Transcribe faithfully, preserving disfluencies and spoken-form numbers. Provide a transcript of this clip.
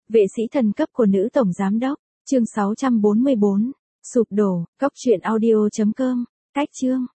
Vệ sĩ thần cấp của nữ tổng giám đốc, chương sáu trăm bốn mươi bốn, sụp đổ, cốc truyện audio chấm com, cách chương.